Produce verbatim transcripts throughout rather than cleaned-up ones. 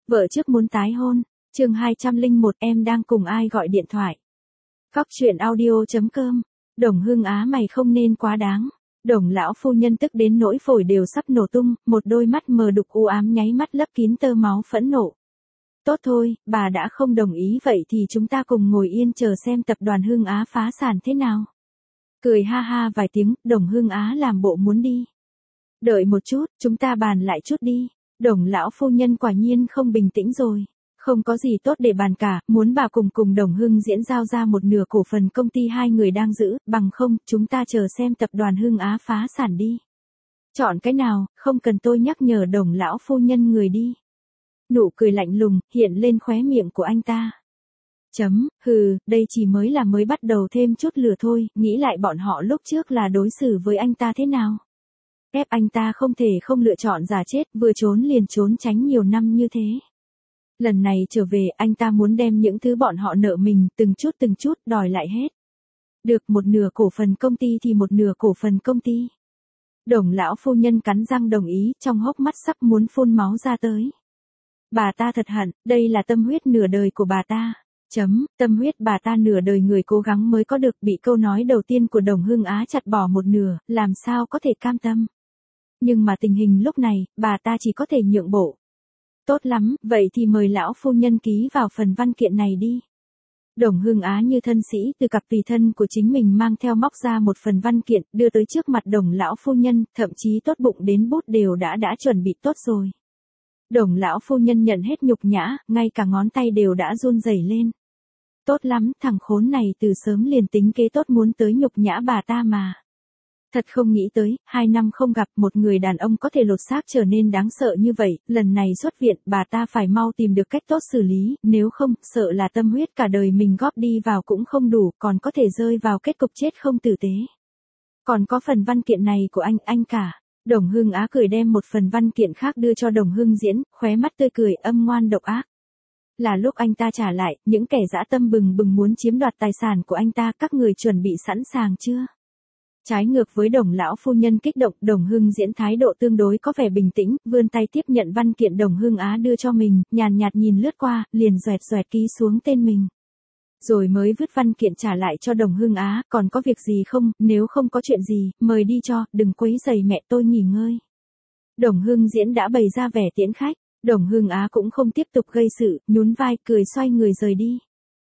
Vợ trước muốn tái hôn, chương hai trăm lẻ một em đang cùng ai gọi điện thoại. Góc truyện audio.com, Đồng Hưng Á mày không nên quá đáng. Đồng lão phu nhân tức đến nỗi phổi đều sắp nổ tung, một đôi mắt mờ đục u ám nháy mắt lấp kín tơ máu phẫn nộ. Tốt thôi, bà đã không đồng ý vậy thì chúng ta cùng ngồi yên chờ xem tập đoàn Hưng Á phá sản thế nào. Cười ha ha vài tiếng, Đồng Hưng Á làm bộ muốn đi. Đợi một chút, chúng ta bàn lại chút đi. Đồng lão phu nhân quả nhiên không bình tĩnh rồi. Không có gì tốt để bàn cả, muốn bà cùng cùng Đồng Hưng Diễn giao ra một nửa cổ phần công ty hai người đang giữ, bằng không, chúng ta chờ xem tập đoàn Hưng Á phá sản đi. Chọn cái nào, không cần tôi nhắc nhở Đồng lão phu nhân người đi. Nụ cười lạnh lùng, hiện lên khóe miệng của anh ta. Chấm, hừ, đây chỉ mới là mới bắt đầu thêm chút lửa thôi, nghĩ lại bọn họ lúc trước là đối xử với anh ta thế nào. Ép anh ta không thể không lựa chọn giả chết, vừa trốn liền trốn tránh nhiều năm như thế. Lần này trở về anh ta muốn đem những thứ bọn họ nợ mình từng chút từng chút đòi lại hết. Được một nửa cổ phần công ty thì một nửa cổ phần công ty. Đồng lão phu nhân cắn răng đồng ý, trong hốc mắt sắp muốn phun máu ra tới. Bà ta thật hận, đây là tâm huyết nửa đời của bà ta. Chấm, tâm huyết bà ta nửa đời người cố gắng mới có được, bị câu nói đầu tiên của Đồng Hưng Á chặt bỏ một nửa, làm sao có thể cam tâm. Nhưng mà tình hình lúc này, bà ta chỉ có thể nhượng bộ. Tốt lắm, vậy thì mời lão phu nhân ký vào phần văn kiện này đi. Đồng Hưng Á như thân sĩ từ cặp tùy thân của chính mình mang theo móc ra một phần văn kiện, đưa tới trước mặt Đồng lão phu nhân, thậm chí tốt bụng đến bút đều đã đã chuẩn bị tốt rồi. Đồng lão phu nhân nhận hết nhục nhã, ngay cả ngón tay đều đã run rẩy lên. Tốt lắm, thằng khốn này từ sớm liền tính kế tốt muốn tới nhục nhã bà ta mà. Thật không nghĩ tới, hai năm không gặp một người đàn ông có thể lột xác trở nên đáng sợ như vậy, lần này xuất viện bà ta phải mau tìm được cách tốt xử lý, nếu không, sợ là tâm huyết cả đời mình góp đi vào cũng không đủ, còn có thể rơi vào kết cục chết không tử tế. Còn có phần văn kiện này của anh, anh cả. Đồng Hưng Á cười đem một phần văn kiện khác đưa cho Đồng Hưng Diễn, khóe mắt tươi cười âm ngoan độc ác. Là lúc anh ta trả lại, những kẻ dã tâm bừng bừng muốn chiếm đoạt tài sản của anh ta, các người chuẩn bị sẵn sàng chưa? Trái ngược với Đồng lão phu nhân kích động, Đồng Hưng Diễn thái độ tương đối có vẻ bình tĩnh, vươn tay tiếp nhận văn kiện Đồng Hưng Á đưa cho mình, nhàn nhạt nhìn lướt qua, liền doẹt doẹt ký xuống tên mình. Rồi mới vứt văn kiện trả lại cho Đồng Hưng Á, còn có việc gì không, nếu không có chuyện gì, mời đi cho, đừng quấy rầy mẹ tôi nghỉ ngơi. Đồng Hưng Diễn đã bày ra vẻ tiễn khách, Đồng Hưng Á cũng không tiếp tục gây sự, nhún vai cười xoay người rời đi.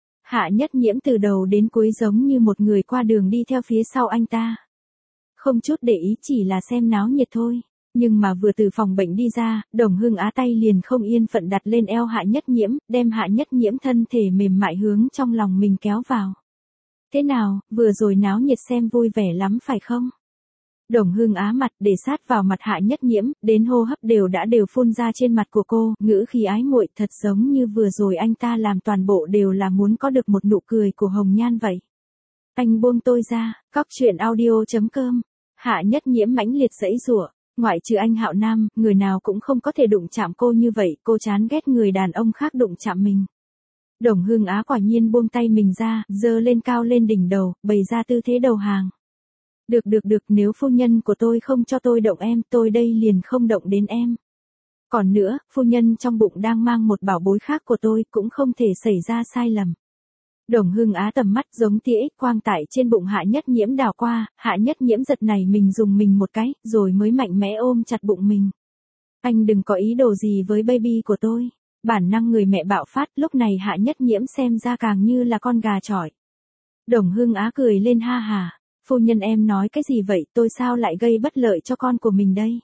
Hạ Nhất Nhiễm từ đầu đến cuối giống như một người qua đường đi theo phía sau anh ta. Không chút để ý, chỉ là xem náo nhiệt thôi. Nhưng mà vừa từ phòng bệnh đi ra, Đồng Hưng Á tay liền không yên phận đặt lên eo Hạ Nhất Nhiễm, đem Hạ Nhất Nhiễm thân thể mềm mại hướng trong lòng mình kéo vào. Thế nào, vừa rồi náo nhiệt xem vui vẻ lắm phải không? Đồng Hưng Á mặt để sát vào mặt Hạ Nhất Nhiễm, đến hô hấp đều đã đều phun ra trên mặt của cô, ngữ khí ái muội thật giống như vừa rồi anh ta làm toàn bộ đều là muốn có được một nụ cười của hồng nhan vậy. Anh buông tôi ra, góc truyện audio.com. Hạ Nhất Nhiễm mãnh liệt giãy giụa, ngoại trừ anh Hạo Nam, người nào cũng không có thể đụng chạm cô như vậy, cô chán ghét người đàn ông khác đụng chạm mình. Đồng Hưng Á quả nhiên buông tay mình ra, giơ lên cao lên đỉnh đầu, bày ra tư thế đầu hàng. Được được được, nếu phu nhân của tôi không cho tôi động em, tôi đây liền không động đến em. Còn nữa, phu nhân trong bụng đang mang một bảo bối khác của tôi, cũng không thể xảy ra sai lầm. Đồng Hưng Á tầm mắt giống tia X quang tại trên bụng Hạ Nhất Nhiễm đảo qua, Hạ Nhất Nhiễm giật này mình dùng mình một cái, rồi mới mạnh mẽ ôm chặt bụng mình. Anh đừng có ý đồ gì với baby của tôi. Bản năng người mẹ bạo phát, lúc này Hạ Nhất Nhiễm xem ra càng như là con gà chọi. Đồng Hưng Á cười lên ha hà. Phu nhân em nói cái gì vậy, tôi sao lại gây bất lợi cho con của mình đây?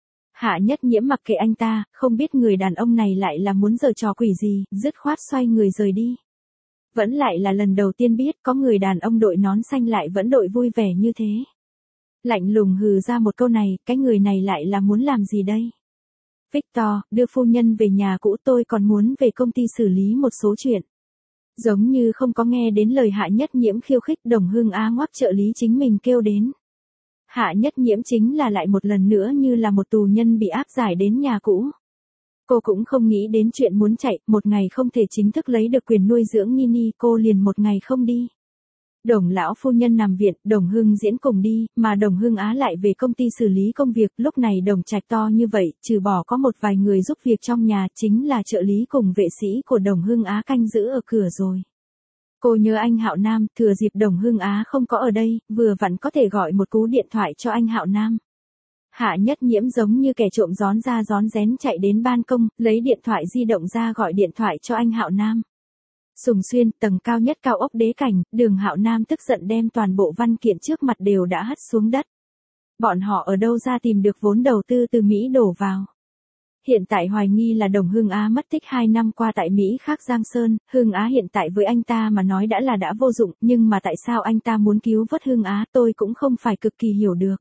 Hạ Nhất Nhiễm mặc kệ anh ta, không biết người đàn ông này lại là muốn giở trò quỷ gì, dứt khoát xoay người rời đi. Vẫn lại là lần đầu tiên biết có người đàn ông đội nón xanh lại vẫn đội vui vẻ như thế. Lạnh lùng hừ ra một câu này, cái người này lại là muốn làm gì đây? Victor, đưa phu nhân về nhà cũ, tôi còn muốn về công ty xử lý một số chuyện. Giống như không có nghe đến lời Hạ Nhất Nhiễm khiêu khích, Đồng Hưng Á ngoắc trợ lý chính mình kêu đến. Hạ Nhất Nhiễm chính là lại một lần nữa như là một tù nhân bị áp giải đến nhà cũ. Cô cũng không nghĩ đến chuyện muốn chạy, một ngày không thể chính thức lấy được quyền nuôi dưỡng Nini, cô liền một ngày không đi. Đồng lão phu nhân nằm viện, Đồng Hưng Diễn cùng đi, mà Đồng Hưng Á lại về công ty xử lý công việc. Lúc này Đồng Trạch to như vậy, trừ bỏ có một vài người giúp việc trong nhà, chính là trợ lý cùng vệ sĩ của Đồng Hưng Á canh giữ ở cửa rồi. Cô nhớ anh Hạo Nam, thừa dịp Đồng Hưng Á không có ở đây, vừa vặn có thể gọi một cú điện thoại cho anh Hạo Nam. Hạ Nhất Nhiễm giống như kẻ trộm gión ra gión rén chạy đến ban công, lấy điện thoại di động ra gọi điện thoại cho anh Hạo Nam. Sùng Xuyên, tầng cao nhất cao ốc Đế Cảnh, Đường Hạo Nam tức giận đem toàn bộ văn kiện trước mặt đều đã hất xuống đất. Bọn họ ở đâu ra tìm được vốn đầu tư từ Mỹ đổ vào. Hiện tại hoài nghi là Đồng Hưng Á mất tích hai năm qua tại Mỹ khác Giang Sơn, Hưng Á hiện tại với anh ta mà nói đã là đã vô dụng, nhưng mà tại sao anh ta muốn cứu vớt Hưng Á tôi cũng không phải cực kỳ hiểu được.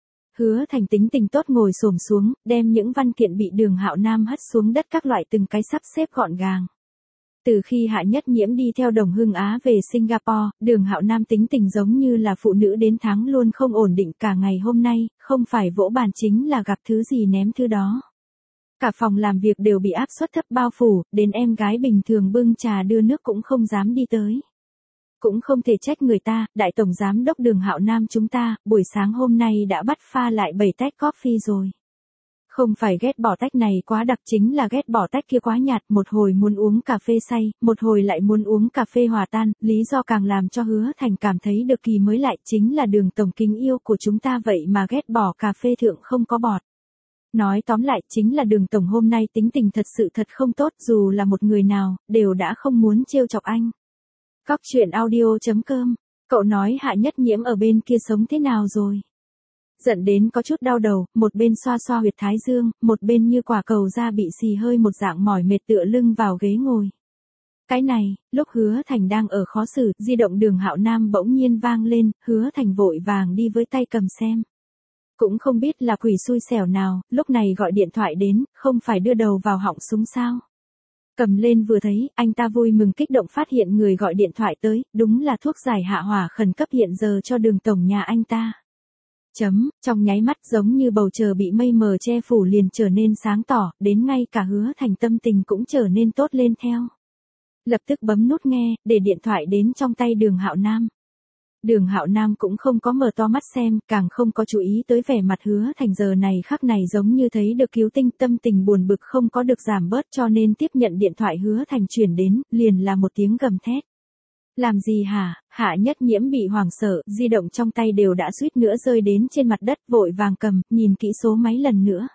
Hứa Thành tính tình tốt ngồi xổm xuống, đem những văn kiện bị Đường Hạo Nam hất xuống đất các loại từng cái sắp xếp gọn gàng. Từ khi Hạ Nhất Nhiễm đi theo Đồng Hưng Á về Singapore, Đường Hạo Nam tính tình giống như là phụ nữ đến tháng luôn không ổn định cả ngày hôm nay, không phải vỗ bàn chính là gặp thứ gì ném thứ đó. Cả phòng làm việc đều bị áp suất thấp bao phủ, đến em gái bình thường bưng trà đưa nước cũng không dám đi tới. Cũng không thể trách người ta, đại tổng giám đốc Đường Hạo Nam chúng ta, buổi sáng hôm nay đã bắt pha lại bảy tách coffee rồi. Không phải ghét bỏ tách này quá đặc chính là ghét bỏ tách kia quá nhạt, một hồi muốn uống cà phê say, một hồi lại muốn uống cà phê hòa tan, lý do càng làm cho Hứa Thành cảm thấy được kỳ mới lại chính là Đường tổng kính yêu của chúng ta vậy mà ghét bỏ cà phê thượng không có bọt. Nói tóm lại chính là Đường tổng hôm nay tính tình thật sự thật không tốt, dù là một người nào, đều đã không muốn trêu chọc anh. Cóc truyện audio chấm com, cậu nói Hạ Nhất Nhiễm ở bên kia sống thế nào rồi? Giận đến có chút đau đầu, một bên xoa xoa huyệt thái dương, một bên như quả cầu da bị xì hơi một dạng mỏi mệt tựa lưng vào ghế ngồi. Cái này, lúc Hứa Thành đang ở khó xử, di động Đường Hạo Nam bỗng nhiên vang lên, Hứa Thành vội vàng đi với tay cầm xem. Cũng không biết là quỷ xui xẻo nào, lúc này gọi điện thoại đến, không phải đưa đầu vào họng súng sao. Cầm lên vừa thấy, anh ta vui mừng kích động phát hiện người gọi điện thoại tới, đúng là thuốc giải hạ hỏa khẩn cấp hiện giờ cho Đường tổng nhà anh ta. Chấm, trong nháy mắt giống như bầu trời bị mây mờ che phủ liền trở nên sáng tỏ, đến ngay cả Hứa Thành tâm tình cũng trở nên tốt lên theo. Lập tức bấm nút nghe, để điện thoại đến trong tay Đường Hạo Nam. Đường Hạo Nam cũng không có mở to mắt xem, càng không có chú ý tới vẻ mặt Hứa Thành giờ này khắc này giống như thấy được cứu tinh, tâm tình buồn bực không có được giảm bớt cho nên tiếp nhận điện thoại Hứa Thành chuyển đến, liền là một tiếng gầm thét. Làm gì hả? Hạ Nhất Nhiễm bị hoảng sợ, di động trong tay đều đã suýt nữa rơi đến trên mặt đất, vội vàng cầm, nhìn kỹ số máy lần nữa.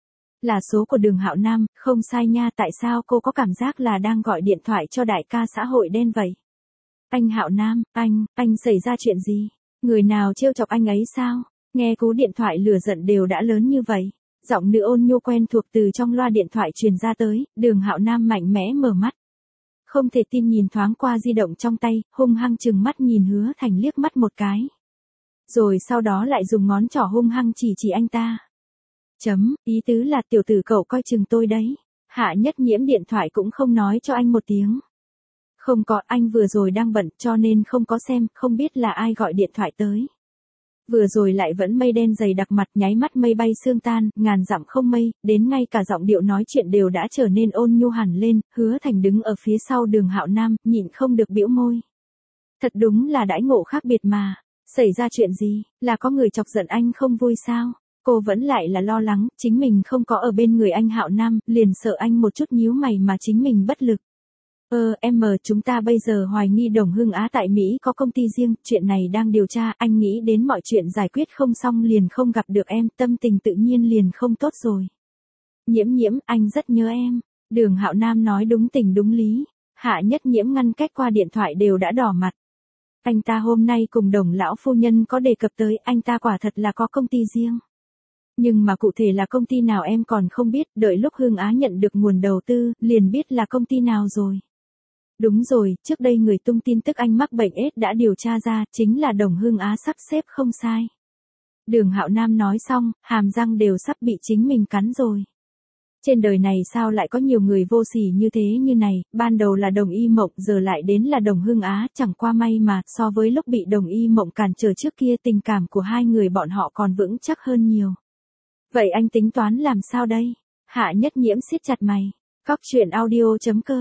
Là số của Đường Hạo Nam, không sai nha, tại sao cô có cảm giác là đang gọi điện thoại cho đại ca xã hội đen vậy? Anh Hạo Nam, anh, anh xảy ra chuyện gì? Người nào trêu chọc anh ấy sao? Nghe cú điện thoại lửa giận đều đã lớn như vậy. Giọng nữ ôn nhu quen thuộc từ trong loa điện thoại truyền ra tới, Đường Hạo Nam mạnh mẽ mở mắt. Không thể tin nhìn thoáng qua di động trong tay, hung hăng trừng mắt nhìn Hứa Thành liếc mắt một cái. Rồi sau đó lại dùng ngón trỏ hung hăng chỉ chỉ anh ta. Chấm, ý tứ là tiểu tử cậu coi chừng tôi đấy. Hạ Nhất Nhiễm điện thoại cũng không nói cho anh một tiếng. Không có, anh vừa rồi đang bận cho nên không có xem, không biết là ai gọi điện thoại tới. Vừa rồi lại vẫn mây đen dày đặc mặt, nháy mắt mây bay sương tan, ngàn dặm không mây, đến ngay cả giọng điệu nói chuyện đều đã trở nên ôn nhu hẳn lên. Hứa Thành đứng ở phía sau Đường Hạo Nam, nhịn không được bĩu môi. Thật đúng là đãi ngộ khác biệt mà. Xảy ra chuyện gì, là có người chọc giận anh không vui sao? Cô vẫn lại là lo lắng, chính mình không có ở bên người anh Hạo Nam, liền sợ anh một chút nhíu mày mà chính mình bất lực. Ờ, em mờ chúng ta bây giờ hoài nghi Đồng Hưng Á tại Mỹ có công ty riêng, chuyện này đang điều tra, anh nghĩ đến mọi chuyện giải quyết không xong liền không gặp được em, tâm tình tự nhiên liền không tốt rồi. Nhiễm Nhiễm, anh rất nhớ em. Đường Hạo Nam nói đúng tình đúng lý. Hạ Nhất Nhiễm ngăn cách qua điện thoại đều đã đỏ mặt. Anh ta hôm nay cùng Đồng lão phu nhân có đề cập tới, anh ta quả thật là có công ty riêng. Nhưng mà cụ thể là công ty nào em còn không biết, đợi lúc Hưng Á nhận được nguồn đầu tư, liền biết là công ty nào rồi. Đúng rồi, trước đây người tung tin tức anh mắc bệnh ết đã điều tra ra, chính là Đồng Hưng Á sắp xếp không sai. Đường Hạo Nam nói xong, hàm răng đều sắp bị chính mình cắn rồi. Trên đời này sao lại có nhiều người vô sỉ như thế như này, ban đầu là Đồng Y Mộng giờ lại đến là Đồng Hưng Á, chẳng qua may mà, so với lúc bị Đồng Y Mộng cản trở trước kia tình cảm của hai người bọn họ còn vững chắc hơn nhiều. Vậy anh tính toán làm sao đây? Hạ Nhất Nhiễm siết chặt mày. Cóc truyện audio chấm com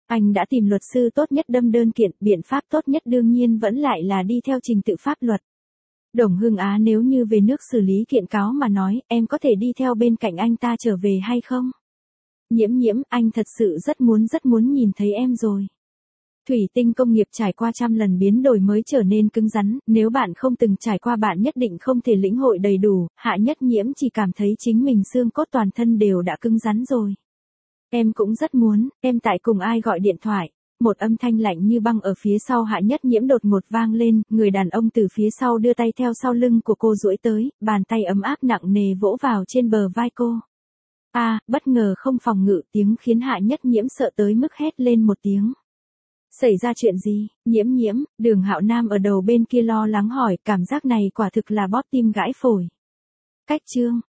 Anh đã tìm luật sư tốt nhất đâm đơn kiện, biện pháp tốt nhất đương nhiên vẫn lại là đi theo trình tự pháp luật. Đồng Hưng Á, nếu như về nước xử lý kiện cáo mà nói, em có thể đi theo bên cạnh anh ta trở về hay không? Nhiễm nhiễm, anh thật sự rất muốn rất muốn nhìn thấy em rồi. Thủy tinh công nghiệp trải qua trăm lần biến đổi mới trở nên cứng rắn, nếu bạn không từng trải qua bạn nhất định không thể lĩnh hội đầy đủ. Hạ Nhất Nhiễm chỉ cảm thấy chính mình xương cốt toàn thân đều đã cứng rắn rồi. Em cũng rất muốn, em tại cùng ai gọi điện thoại. Một âm thanh lạnh như băng ở phía sau Hạ Nhất Nhiễm đột ngột vang lên, người đàn ông từ phía sau đưa tay theo sau lưng của cô duỗi tới, bàn tay ấm áp nặng nề vỗ vào trên bờ vai cô. A, à, bất ngờ không phòng ngự, tiếng khiến Hạ Nhất Nhiễm sợ tới mức hét lên một tiếng. Xảy ra chuyện gì? Nhiễm nhiễm, Đường Hạo Nam ở đầu bên kia lo lắng hỏi, cảm giác này quả thực là bóp tim gãi phổi. Cách chương